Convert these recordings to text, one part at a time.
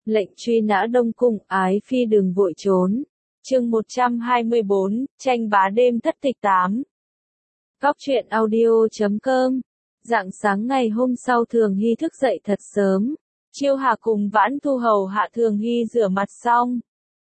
Lệnh truy nã Đông Cung, ái phi đừng vội trốn. Chương 124, tranh bá đêm thất tịch 8. Góc truyện audio.com. Rạng sáng ngày hôm sau Thường Hy thức dậy thật sớm. Chiêu Hà cùng Vãn Thu hầu hạ Thường Hy rửa mặt xong.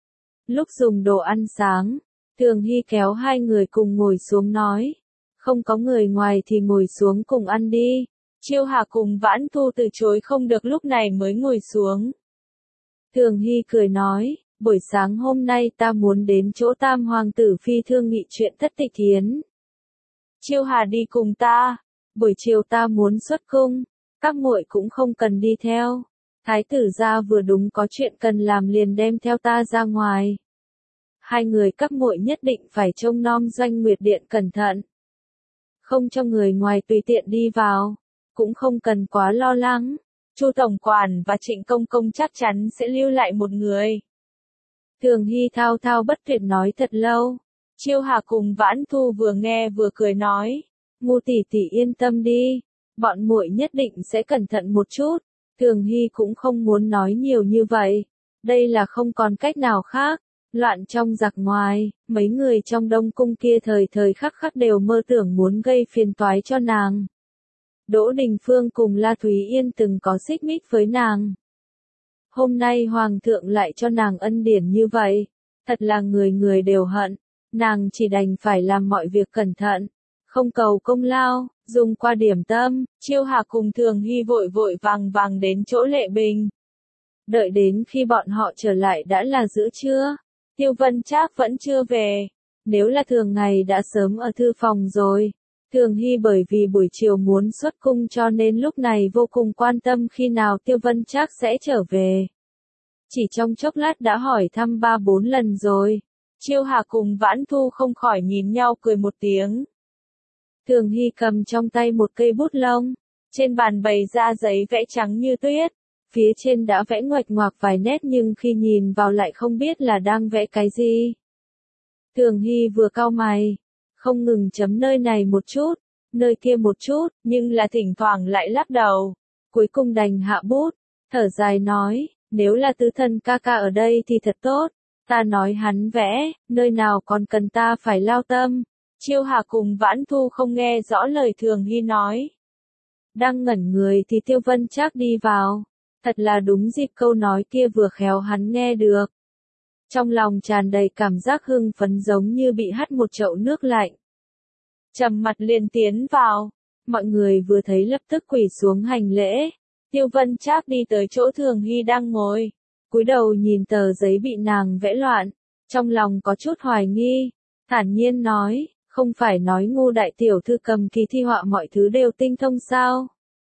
Lúc dùng đồ ăn sáng, Thường Hy kéo hai người cùng ngồi xuống nói. Không có người ngoài thì ngồi xuống cùng ăn đi. Chiêu Hà cùng Vãn Thu từ chối không được lúc này mới ngồi xuống. Thường Hy cười nói, buổi sáng hôm nay ta muốn đến chỗ Tam Hoàng tử phi thương nghị chuyện thất tịch hiến. Chiêu Hà đi cùng ta, buổi chiều ta muốn xuất cung, các muội cũng không cần đi theo. Thái tử gia vừa đúng có chuyện cần làm liền đem theo ta ra ngoài. Hai người các muội nhất định phải trông nom Doanh Nguyệt Điện cẩn thận. Không cho người ngoài tùy tiện đi vào, cũng không cần quá lo lắng. Chu tổng quản và Trịnh công công chắc chắn sẽ lưu lại một người. Thường Hy thao thao bất tuyệt nói thật lâu. Chiêu Hà cùng Vãn Thu vừa nghe vừa cười nói, Ngu tỷ tỷ yên tâm đi, bọn muội nhất định sẽ cẩn thận một chút. Thường Hy cũng không muốn nói nhiều như vậy, đây là không còn cách nào khác. Loạn trong giặc ngoài, mấy người trong Đông Cung kia thời thời khắc khắc đều mơ tưởng muốn gây phiền toái cho nàng. Đỗ Đình Phương cùng La Thúy Yên từng có xích mích với nàng. Hôm nay Hoàng thượng lại cho nàng ân điển như vậy, thật là người người đều hận, nàng chỉ đành phải làm mọi việc cẩn thận, không cầu công lao, dùng qua điểm tâm. Chiêu Hà cùng Thường Hy vội vội vàng vàng đến chỗ Lệ Bình. Đợi đến khi bọn họ trở lại đã là giữa trưa, Tiêu Vân Trác vẫn chưa về, nếu là thường ngày đã sớm ở thư phòng rồi. Thường Hy bởi vì buổi chiều muốn xuất cung cho nên lúc này vô cùng quan tâm khi nào Tiêu Vân Trác sẽ trở về. Chỉ trong chốc lát đã hỏi thăm 3-4 lần rồi. Chiêu Hà cùng Vãn Thu không khỏi nhìn nhau cười một tiếng. Thường Hy cầm trong tay một cây bút lông, trên bàn bày ra giấy vẽ trắng như tuyết. Phía trên đã vẽ ngoạch ngoạc vài nét nhưng khi nhìn vào lại không biết là đang vẽ cái gì. Thường Hy vừa cau mày, không ngừng chấm nơi này một chút, nơi kia một chút, nhưng là thỉnh thoảng lại lắc đầu. Cuối cùng đành hạ bút, thở dài nói, nếu là tứ thân ca ca ở đây thì thật tốt, ta nói hắn vẽ, nơi nào còn cần ta phải lao tâm. Chiêu Hà cùng Vãn Thu không nghe rõ lời Thường Hy nói. Đang ngẩn người thì Tiêu Vân Trác đi vào, thật là đúng dịp câu nói kia vừa khéo hắn nghe được. Trong lòng tràn đầy cảm giác hưng phấn giống như bị hắt một chậu nước lạnh. Trầm mặt liền tiến vào, mọi người vừa thấy lập tức quỳ xuống hành lễ. Tiêu Vân Trác đi tới chỗ Thường Hy đang ngồi, cúi đầu nhìn tờ giấy bị nàng vẽ loạn, trong lòng có chút hoài nghi, thản nhiên nói, không phải nói Ngu đại tiểu thư cầm kỳ thi họa mọi thứ đều tinh thông sao?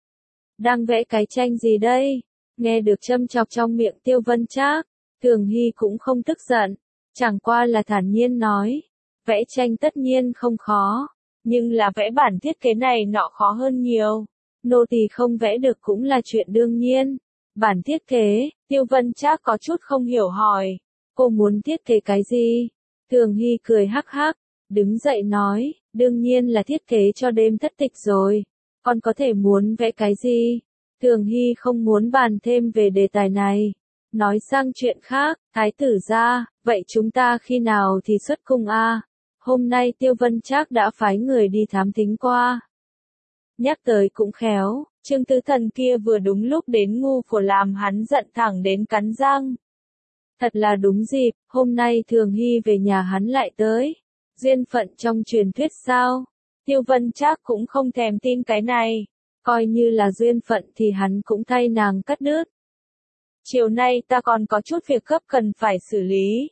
Đang vẽ cái tranh gì đây? Nghe được châm chọc trong miệng Tiêu Vân Trác, Thường Hy cũng không tức giận, chẳng qua là thản nhiên nói, vẽ tranh tất nhiên không khó, nhưng là vẽ bản thiết kế này nọ khó hơn nhiều. Nô tỳ không vẽ được cũng là chuyện đương nhiên. Bản thiết kế, Tiêu Vân Trác có chút không hiểu hỏi, cô muốn thiết kế cái gì? Thường Hy cười hắc hắc, đứng dậy nói, đương nhiên là thiết kế cho đêm thất tịch rồi, còn có thể muốn vẽ cái gì? Thường Hy không muốn bàn thêm về đề tài này. Nói sang chuyện khác, Thái tử gia, vậy chúng ta khi nào thì xuất cung a? Hôm nay Tiêu Vân Trác đã phái người đi thám thính qua. Nhắc tới cũng khéo, Trương Tứ Thần kia vừa đúng lúc đến ngu phổ làm hắn giận thẳng đến cắn răng. Thật là đúng dịp, hôm nay Thường Hy về nhà hắn lại tới. Duyên phận trong truyền thuyết sao? Tiêu Vân Trác cũng không thèm tin cái này. Coi như là duyên phận thì hắn cũng thay nàng cắt đứt. Chiều nay ta còn có chút việc gấp cần phải xử lý.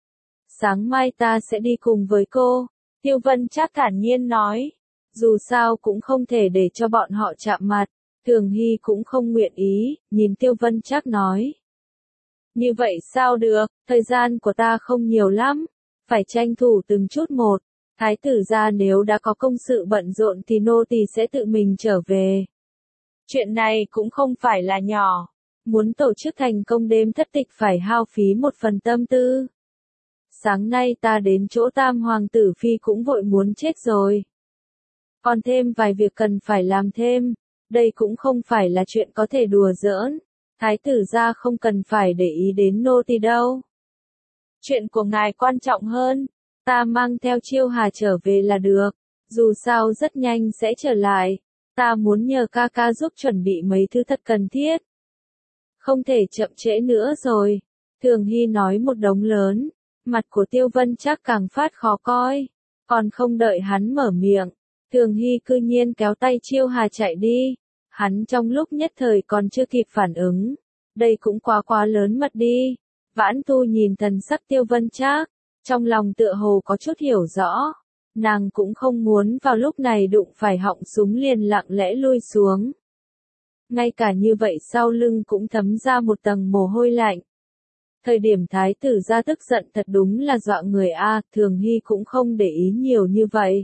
Sáng mai ta sẽ đi cùng với cô, Tiêu Vân Trác thản nhiên nói. Dù sao cũng không thể để cho bọn họ chạm mặt, Thường Hy cũng không nguyện ý, nhìn Tiêu Vân Trác nói. Như vậy sao được, thời gian của ta không nhiều lắm, phải tranh thủ từng chút một. Thái tử gia nếu đã có công sự bận rộn thì nô tỳ sẽ tự mình trở về. Chuyện này cũng không phải là nhỏ, muốn tổ chức thành công đêm thất tịch phải hao phí một phần tâm tư. Sáng nay ta đến chỗ Tam Hoàng tử phi cũng vội muốn chết rồi. Còn thêm vài việc cần phải làm thêm, đây cũng không phải là chuyện có thể đùa giỡn. Thái tử gia không cần phải để ý đến nô tỳ đâu. Chuyện của ngài quan trọng hơn, ta mang theo Chiêu Hà trở về là được, dù sao rất nhanh sẽ trở lại, ta muốn nhờ ca ca giúp chuẩn bị mấy thứ thật cần thiết. Không thể chậm trễ nữa rồi, Thường Hy nói một đống lớn, mặt của Tiêu Vân Trác càng phát khó coi, còn không đợi hắn mở miệng, Thường Hy cư nhiên kéo tay Chiêu Hà chạy đi, hắn trong lúc nhất thời còn chưa kịp phản ứng, đây cũng quá lớn mật đi. Vãn Tu nhìn thần sắc Tiêu Vân Trác, trong lòng tựa hồ có chút hiểu rõ, nàng cũng không muốn vào lúc này đụng phải họng súng liền lặng lẽ lui xuống. Ngay cả như vậy sau lưng cũng thấm ra một tầng mồ hôi lạnh. Thời điểm thái tử gia tức giận thật đúng là dọa người a, Thường Hy cũng không để ý nhiều như vậy.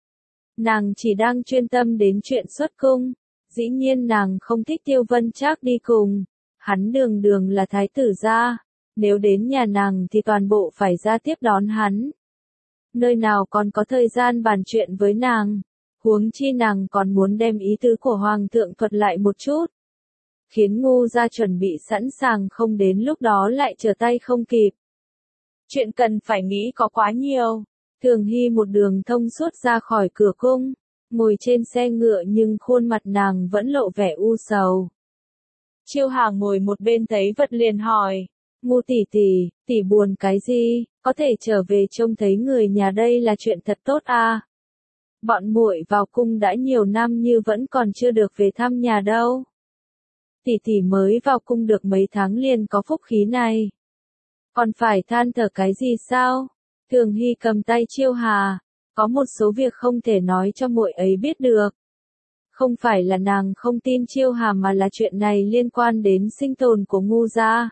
Nàng chỉ đang chuyên tâm đến chuyện xuất cung, dĩ nhiên nàng không thích Tiêu Vân Trác đi cùng, hắn đường đường là thái tử gia. Nếu đến nhà nàng thì toàn bộ phải ra tiếp đón hắn. Nơi nào còn có thời gian bàn chuyện với nàng, huống chi nàng còn muốn đem ý tứ của hoàng thượng thuật lại một chút. Khiến ngu gia chuẩn bị sẵn sàng không đến lúc đó lại trở tay không kịp. Chuyện cần phải nghĩ có quá nhiều. Thường Hy một đường thông suốt ra khỏi cửa cung, ngồi trên xe ngựa nhưng khuôn mặt nàng vẫn lộ vẻ u sầu. Chiêu Hà ngồi một bên thấy vật liền hỏi. Ngu tỷ buồn cái gì, có thể trở về trông thấy người nhà đây là chuyện thật tốt à. Bọn muội vào cung đã nhiều năm như vẫn còn chưa được về thăm nhà đâu. Tỷ mới vào cung được mấy tháng liền có phúc khí này. Còn phải than thở cái gì sao? Thường Hy cầm tay Chiêu Hà, có một số việc không thể nói cho muội ấy biết được. Không phải là nàng không tin Chiêu Hà mà là chuyện này liên quan đến sinh tồn của ngu gia.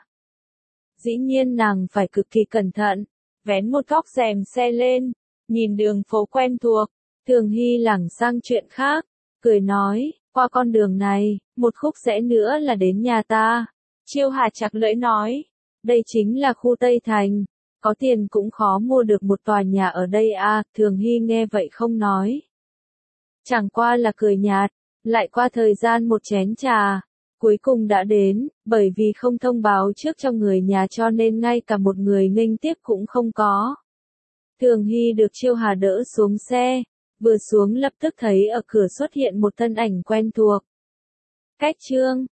Dĩ nhiên nàng phải cực kỳ cẩn thận, vén một góc rèm xe lên, nhìn đường phố quen thuộc, Thường Hy lảng sang chuyện khác, cười nói, qua con đường này, một khúc rẽ nữa là đến nhà ta. Chiêu Hà chặt lưỡi nói, đây chính là khu Tây Thành, có tiền cũng khó mua được một tòa nhà ở đây à, Thường Hy nghe vậy không nói. Chẳng qua là cười nhạt, lại qua thời gian một chén trà. Cuối cùng đã đến, bởi vì không thông báo trước cho người nhà cho nên ngay cả một người nghênh tiếp cũng không có. Thường Hy được Chiêu Hà đỡ xuống xe, vừa xuống lập tức thấy ở cửa xuất hiện một thân ảnh quen thuộc. Cách Trương,